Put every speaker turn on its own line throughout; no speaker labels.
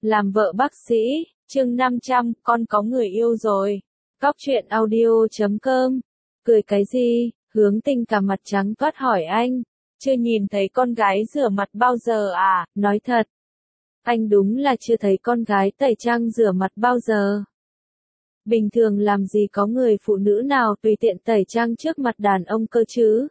Làm vợ bác sĩ, chương 500, con có người yêu rồi. Cóc truyện audio.com. Cười cái gì? Hướng Tình cả mặt trắng toát hỏi anh. Chưa nhìn thấy con gái rửa mặt bao giờ à? Nói thật. Anh đúng là chưa thấy con gái tẩy trang rửa mặt bao giờ. Bình thường làm gì có người phụ nữ nào tùy tiện tẩy trang trước mặt đàn ông cơ chứ?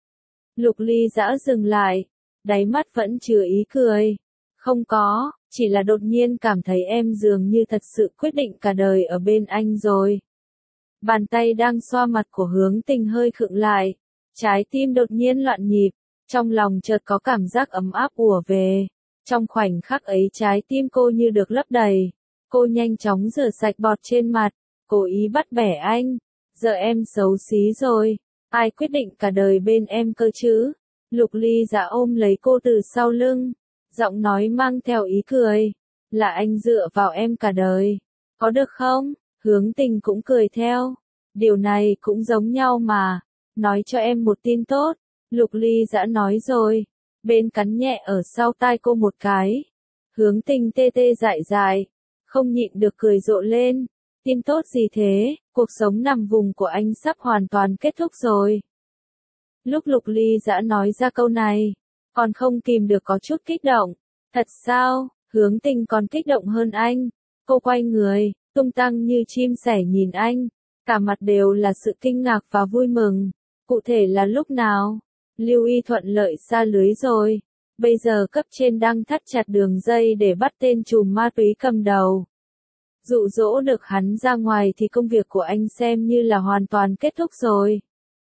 Lục Ly dã dừng lại, đáy mắt vẫn chứa ý cười. Không có, chỉ là đột nhiên cảm thấy em dường như thật sự quyết định cả đời ở bên anh rồi. Bàn tay đang xoa mặt của Hướng Tình hơi khựng lại, trái tim đột nhiên loạn nhịp, trong lòng chợt có cảm giác ấm áp ùa về. Trong khoảnh khắc ấy trái tim cô như được lấp đầy, cô nhanh chóng rửa sạch bọt trên mặt, cố ý bắt bẻ anh. Giờ em xấu xí rồi, ai quyết định cả đời bên em cơ chứ? Lục Ly dã ôm lấy cô từ sau lưng, giọng nói mang theo ý cười. Là anh dựa vào em cả đời, có được không? Hướng Tình cũng cười theo. Điều này cũng giống nhau mà. Nói cho em một tin tốt. Lục Ly dã nói rồi. Bên cắn nhẹ ở sau tai cô một cái. Hướng Tình tê tê dại dại, không nhịn được cười rộ lên. Tin tốt gì thế? Cuộc sống nằm vùng của anh sắp hoàn toàn kết thúc rồi. Lúc Lục Ly dã nói ra câu này, còn không kìm được có chút kích động. Thật sao? Hướng Tình còn kích động hơn anh. Cô quay người, tung tăng như chim sẻ nhìn anh, cả mặt đều là sự kinh ngạc và vui mừng. Cụ thể là lúc nào? Lưu Y thuận lợi xa lưới rồi. Bây giờ cấp trên đang thắt chặt đường dây để bắt tên trùm ma túy cầm đầu. Dụ dỗ được hắn ra ngoài thì công việc của anh xem như là hoàn toàn kết thúc rồi.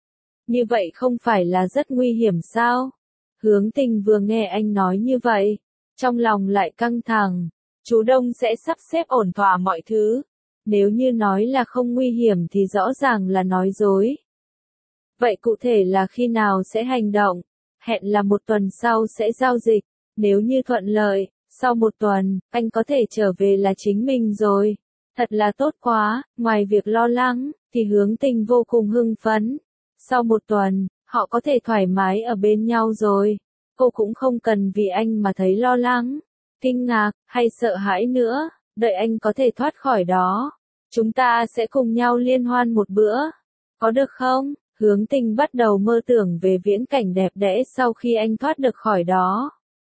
Như vậy không phải là rất nguy hiểm sao? Hướng Tình vừa nghe anh nói như vậy, trong lòng lại căng thẳng. Chú Đông sẽ sắp xếp ổn thỏa mọi thứ. Nếu như nói là không nguy hiểm thì rõ ràng là nói dối. Vậy cụ thể là khi nào sẽ hành động? Hẹn là 1 tuần sau sẽ giao dịch. Nếu như thuận lợi, sau 1 tuần, anh có thể trở về là chính mình rồi. Thật là tốt quá, ngoài việc lo lắng, thì Hướng Tình vô cùng hưng phấn. Sau 1 tuần, họ có thể thoải mái ở bên nhau rồi. Cô cũng không cần vì anh mà thấy lo lắng, kinh ngạc, hay sợ hãi nữa. Đợi anh có thể thoát khỏi đó, chúng ta sẽ cùng nhau liên hoan một bữa. Có được không? Hướng Tình bắt đầu mơ tưởng về viễn cảnh đẹp đẽ sau khi anh thoát được khỏi đó.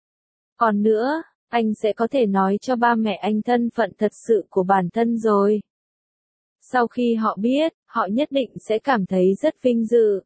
Còn nữa, anh sẽ có thể nói cho ba mẹ anh thân phận thật sự của bản thân rồi. Sau khi họ biết, họ nhất định sẽ cảm thấy rất vinh dự.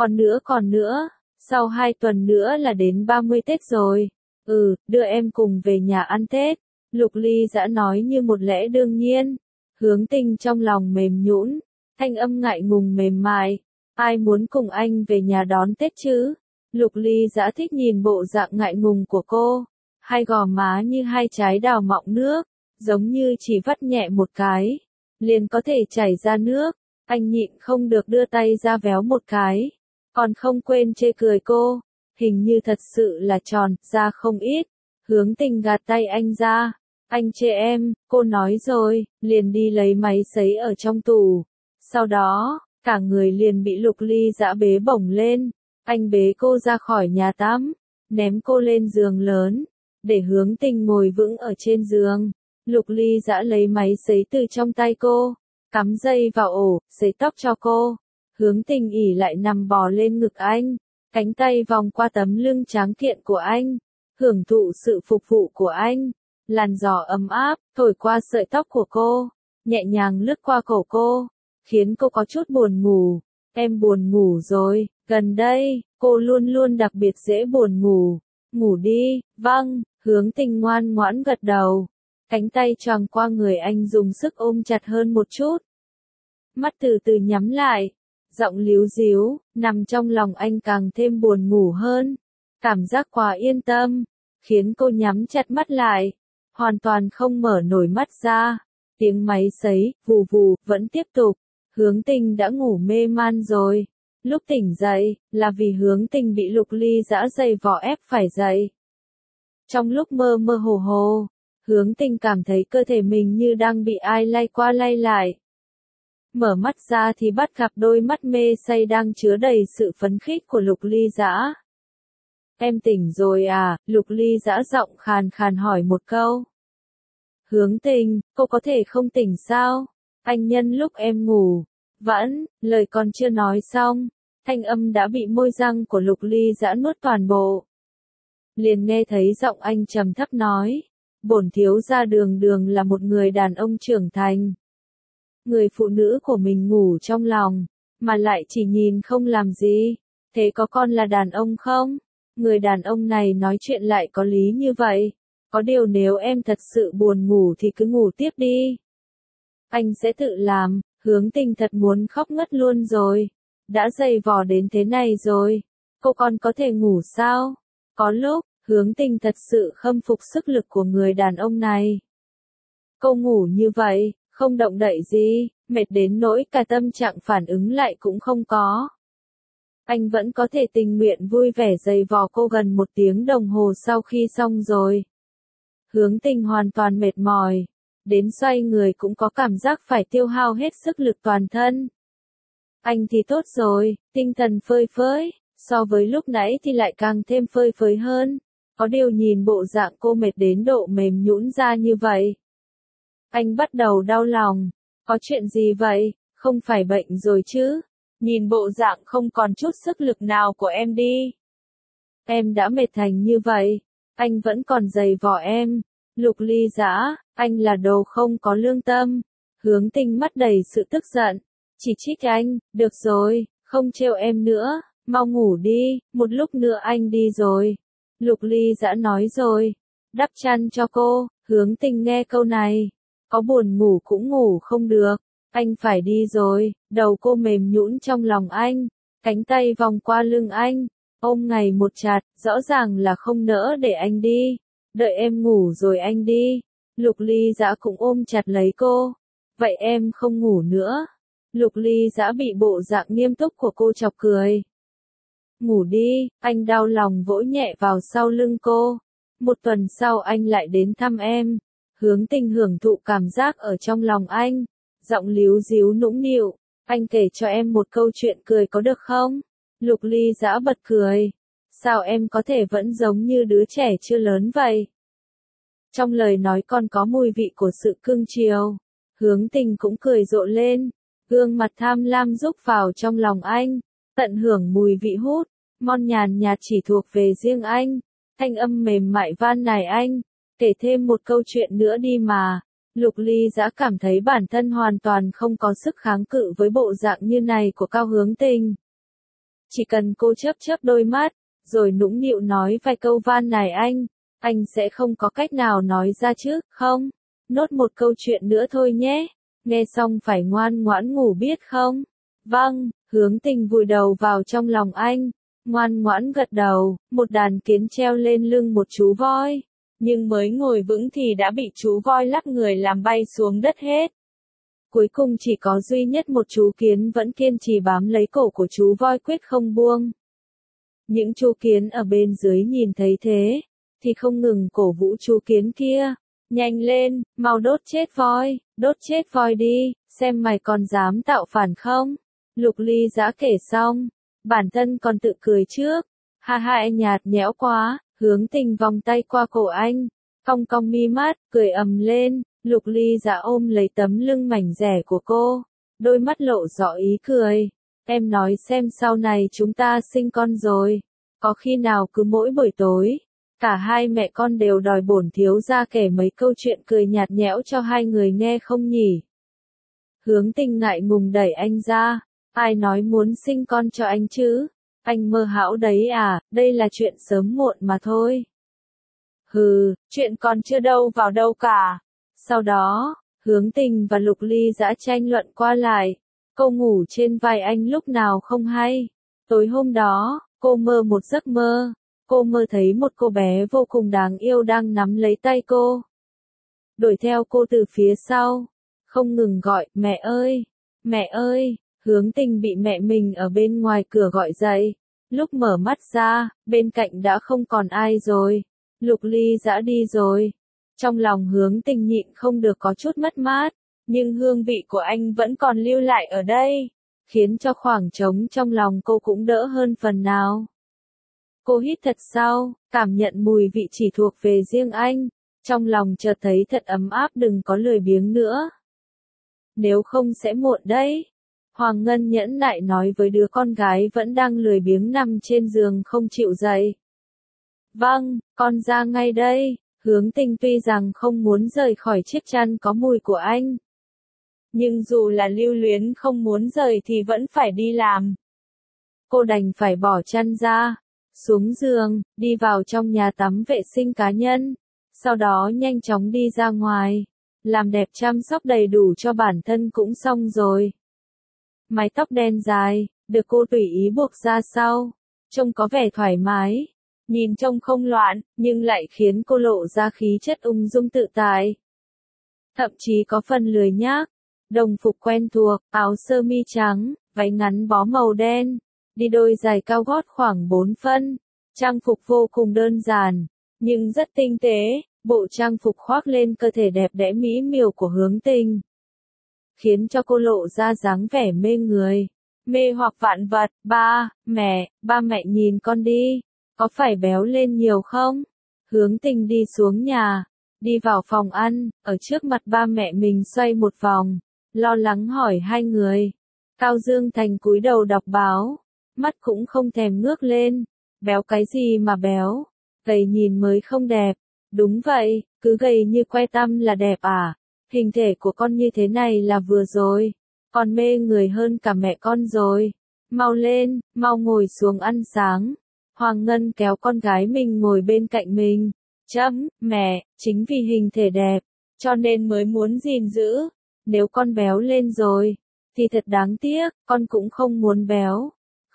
Còn nữa, sau 2 tuần nữa là đến 30 Tết rồi. Đưa em cùng về nhà ăn Tết. Lục Ly dã nói như một lẽ đương nhiên. Hướng Tình trong lòng mềm nhũn, thanh âm ngại ngùng mềm mại. Ai muốn cùng anh về nhà đón Tết chứ? Lục Ly dã thích nhìn bộ dạng ngại ngùng của cô. Hai gò má như 2 trái đào mọng nước, giống như chỉ vắt nhẹ một cái, liền có thể chảy ra nước. Anh nhịn không được đưa tay ra véo một cái, còn không quên chê cười cô. Hình như thật sự là tròn ra không ít. Hướng Tình gạt tay anh ra. Anh chê em, cô nói rồi, liền đi lấy máy sấy ở trong tủ. Sau đó, cả người liền bị Lục Ly dã bế bổng lên. Anh bế cô ra khỏi nhà tắm, ném cô lên giường lớn, để Hướng Tình ngồi vững ở trên giường. Lục Ly dã lấy máy sấy từ trong tay cô, cắm dây vào ổ, sấy tóc cho cô. Hướng Tình ỉ lại nằm bò lên ngực anh, cánh tay vòng qua tấm lưng tráng kiện của anh, hưởng thụ sự phục vụ của anh. Làn gió ấm áp, thổi qua sợi tóc của cô, nhẹ nhàng lướt qua cổ cô, khiến cô có chút buồn ngủ. Em buồn ngủ rồi, gần đây, cô luôn luôn đặc biệt dễ buồn ngủ. Ngủ đi, vâng, Hướng Tình ngoan ngoãn gật đầu. Cánh tay choàng qua người anh dùng sức ôm chặt hơn một chút. Mắt từ từ nhắm lại, giọng líu díu, nằm trong lòng anh càng thêm buồn ngủ hơn. Cảm giác quá yên tâm, khiến cô nhắm chặt mắt lại, hoàn toàn không mở nổi mắt ra. Tiếng máy sấy, vù vù, vẫn tiếp tục. Hướng Tình đã ngủ mê man rồi. Lúc tỉnh dậy, là vì Hướng Tình bị Lục Ly dã giày vò ép phải dậy. Trong lúc mơ mơ hồ hồ, Hướng Tình cảm thấy cơ thể mình như đang bị ai lay qua lay lại. Mở mắt ra thì bắt gặp đôi mắt mê say đang chứa đầy sự phấn khích của Lục Ly dã. Em tỉnh rồi à? Lục Ly dã giọng khàn khàn hỏi một câu. Hướng Tình, cô có thể không tỉnh sao? Anh nhân lúc em ngủ. Vẫn, lời còn chưa nói xong, thanh âm đã bị môi răng của Lục Ly Dã nuốt toàn bộ. Liền nghe thấy giọng anh trầm thấp nói, bổn thiếu gia đường đường là một người đàn ông trưởng thành. Người phụ nữ của mình ngủ trong lòng, mà lại chỉ nhìn không làm gì, thế có con là đàn ông không? Người đàn ông này nói chuyện lại có lý như vậy. Có điều nếu em thật sự buồn ngủ thì cứ ngủ tiếp đi. Anh sẽ tự làm. Hướng Tình thật muốn khóc ngất luôn rồi. Đã dày vò đến thế này rồi. Cô còn có thể ngủ sao? Có lúc, Hướng Tình thật sự khâm phục sức lực của người đàn ông này. Cô ngủ như vậy, không động đậy gì, mệt đến nỗi cả tâm trạng phản ứng lại cũng không có. Anh vẫn có thể tình nguyện vui vẻ dày vò cô gần 1 tiếng đồng hồ sau khi xong rồi. Hướng Tình hoàn toàn mệt mỏi. Đến xoay người cũng có cảm giác phải tiêu hao hết sức lực toàn thân. Anh thì tốt rồi, tinh thần phơi phới, so với lúc nãy thì lại càng thêm phơi phới hơn. Có điều nhìn bộ dạng cô mệt đến độ mềm nhũn ra như vậy. Anh bắt đầu đau lòng. Có chuyện gì vậy, không phải bệnh rồi chứ? Nhìn bộ dạng không còn chút sức lực nào của em đi. Em đã mệt thành như vậy, anh vẫn còn giày vò em. Lục Ly Dã, anh là đồ không có lương tâm. Hướng Tình mắt đầy sự tức giận, chỉ trích anh, được rồi, không trêu em nữa, mau ngủ đi, một lúc nữa anh đi rồi. Lục Ly Dã nói rồi, đắp chăn cho cô. Hướng Tình nghe câu này, có buồn ngủ cũng ngủ không được. Anh phải đi rồi, đầu cô mềm nhũn trong lòng anh, cánh tay vòng qua lưng anh, ôm ngày một chặt, rõ ràng là không nỡ để anh đi. Đợi em ngủ rồi anh đi. Lục Ly Dã cũng ôm chặt lấy cô. Vậy em không ngủ nữa. Lục Ly Dã bị bộ dạng nghiêm túc của cô chọc cười. Ngủ đi, anh đau lòng vỗ nhẹ vào sau lưng cô. 1 tuần sau anh lại đến thăm em. Hướng Tình hưởng thụ cảm giác ở trong lòng anh. Giọng líu díu nũng nịu. Anh kể cho em một câu chuyện cười có được không? Lục Ly Dã bật cười. Sao em có thể vẫn giống như đứa trẻ chưa lớn vậy? Trong lời nói còn có mùi vị của sự cưng chiều. Hướng Tình cũng cười rộ lên. Gương mặt tham lam rúc vào trong lòng anh. Tận hưởng mùi vị hút. Mon nhàn nhạt chỉ thuộc về riêng anh. Thanh âm mềm mại van nài anh. Kể thêm một câu chuyện nữa đi mà. Lục Ly Dã cảm thấy bản thân hoàn toàn không có sức kháng cự với bộ dạng như này của Cao Hướng Tình. Chỉ cần cô chớp chớp đôi mắt, rồi nũng nịu nói vài câu van nài anh sẽ không có cách nào nói ra chứ, không? Nốt một câu chuyện nữa thôi nhé. Nghe xong phải ngoan ngoãn ngủ biết không? Vâng, Hướng Tình vùi đầu vào trong lòng anh, ngoan ngoãn gật đầu. Một đàn kiến treo lên lưng một chú voi. Nhưng mới ngồi vững thì đã bị chú voi lắc người làm bay xuống đất hết. Cuối cùng chỉ có duy nhất một chú kiến vẫn kiên trì bám lấy cổ của chú voi quyết không buông. Những chú kiến ở bên dưới nhìn thấy thế, thì không ngừng cổ vũ chú kiến kia. Nhanh lên, mau đốt chết voi đi, xem mày còn dám tạo phản không? Lục Ly Dã kể xong, bản thân còn tự cười trước. Ha ha anh nhạt nhẽo quá. Hướng Tình vòng tay qua cổ anh, cong cong mi mắt, cười ầm lên. Lục Ly Dã ôm lấy tấm lưng mảnh dẻ của cô, đôi mắt lộ rõ ý cười. Em nói xem sau này chúng ta sinh con rồi, có khi nào cứ mỗi buổi tối, cả hai mẹ con đều đòi bổn thiếu gia kể mấy câu chuyện cười nhạt nhẽo cho hai người nghe không nhỉ? Hướng Tình ngại ngùng đẩy anh ra, ai nói muốn sinh con cho anh chứ? Anh mơ hão đấy à, đây là chuyện sớm muộn mà thôi. Hừ, chuyện còn chưa đâu vào đâu cả. Sau đó, Hướng Tình và Lục Ly Dã tranh luận qua lại. Cô ngủ trên vai anh lúc nào không hay. Tối hôm đó, cô mơ một giấc mơ. Cô mơ thấy một cô bé vô cùng đáng yêu đang nắm lấy tay cô. Đuổi theo cô từ phía sau. Không ngừng gọi, mẹ ơi, mẹ ơi. Hướng Tình bị mẹ mình ở bên ngoài cửa gọi dậy. Lúc mở mắt ra, bên cạnh đã không còn ai rồi. Lục Ly Dã đi rồi. Trong lòng Hướng Tình nhịn không được có chút mất mát, nhưng hương vị của anh vẫn còn lưu lại ở đây, khiến cho khoảng trống trong lòng cô cũng đỡ hơn phần nào. Cô hít thật sâu, cảm nhận mùi vị chỉ thuộc về riêng anh. Trong lòng chợt thấy thật ấm áp, đừng có lười biếng nữa. Nếu không sẽ muộn đấy. Hoàng Ngân nhẫn nại nói với đứa con gái vẫn đang lười biếng nằm trên giường không chịu dậy. Vâng, con ra ngay đây. Hướng Tình tuy rằng không muốn rời khỏi chiếc chăn có mùi của anh. Nhưng dù là lưu luyến không muốn rời thì vẫn phải đi làm. Cô đành phải bỏ chăn ra, xuống giường, đi vào trong nhà tắm vệ sinh cá nhân. Sau đó nhanh chóng đi ra ngoài. Làm đẹp chăm sóc đầy đủ cho bản thân cũng xong rồi. Mái tóc đen dài, được cô tùy ý buộc ra sau. Trông có vẻ thoải mái. Nhìn trông không loạn, nhưng lại khiến cô lộ ra khí chất ung dung tự tại. Thậm chí có phần lười nhác. Đồng phục quen thuộc, áo sơ mi trắng, váy ngắn bó màu đen. Đi đôi giày cao gót khoảng 4 phân. Trang phục vô cùng đơn giản, nhưng rất tinh tế. Bộ trang phục khoác lên cơ thể đẹp đẽ mỹ miều của Hướng Tình, khiến cho cô lộ ra dáng vẻ mê người, mê hoặc vạn vật. Ba mẹ nhìn con đi, có phải béo lên nhiều không? Hướng Tình đi xuống nhà, đi vào phòng ăn, ở trước mặt ba mẹ mình xoay một vòng, lo lắng hỏi hai người. Cao Dương Thành cúi đầu đọc báo, mắt cũng không thèm ngước lên. Béo cái gì mà béo? Gầy nhìn mới không đẹp. Đúng vậy, cứ gầy như que tăm là đẹp à? Hình thể của con như thế này là vừa rồi. Còn mê người hơn cả mẹ con rồi. Mau lên, mau ngồi xuống ăn sáng. Hoàng Ngân kéo con gái mình ngồi bên cạnh mình. Mẹ, chính vì hình thể đẹp, cho nên mới muốn gìn giữ. Nếu con béo lên rồi, thì thật đáng tiếc, con cũng không muốn béo.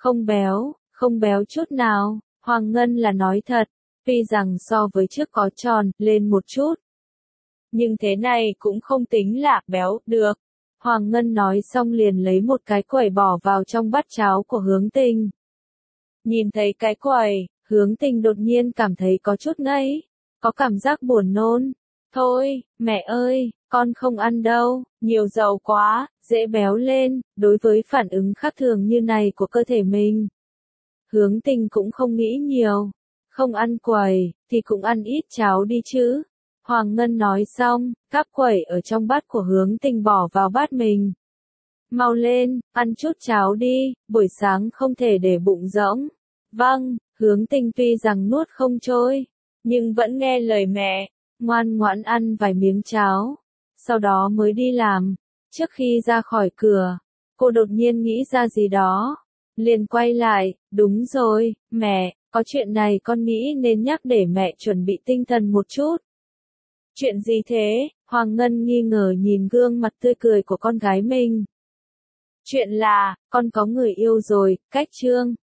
Không béo chút nào, Hoàng Ngân là nói thật. Tuy rằng so với trước có tròn lên một chút, nhưng thế này cũng không tính là béo được. Hoàng Ngân nói xong liền lấy một cái quẩy bỏ vào trong bát cháo của Hướng Tình. Nhìn thấy cái quẩy, Hướng Tình đột nhiên cảm thấy có chút ngấy, có cảm giác buồn nôn. Thôi, mẹ ơi, con không ăn đâu, nhiều dầu quá, dễ béo lên. Đối với phản ứng khác thường như này của cơ thể mình, Hướng Tình cũng không nghĩ nhiều. Không ăn quẩy, thì cũng ăn ít cháo đi chứ. Hoàng Ngân nói xong, cắp quẩy ở trong bát của Hướng Tình bỏ vào bát mình. Mau lên, ăn chút cháo đi, buổi sáng không thể để bụng rỗng. Vâng, Hướng Tình tuy rằng nuốt không trôi, nhưng vẫn nghe lời mẹ, ngoan ngoãn ăn vài miếng cháo. Sau đó mới đi làm. Trước khi ra khỏi cửa, cô đột nhiên nghĩ ra gì đó. Liền quay lại, đúng rồi, mẹ. Có chuyện này con nghĩ nên nhắc để mẹ chuẩn bị tinh thần một chút. Chuyện gì thế? Hoàng Ngân nghi ngờ nhìn gương mặt tươi cười của con gái mình. Chuyện là, con có người yêu rồi, cách chương.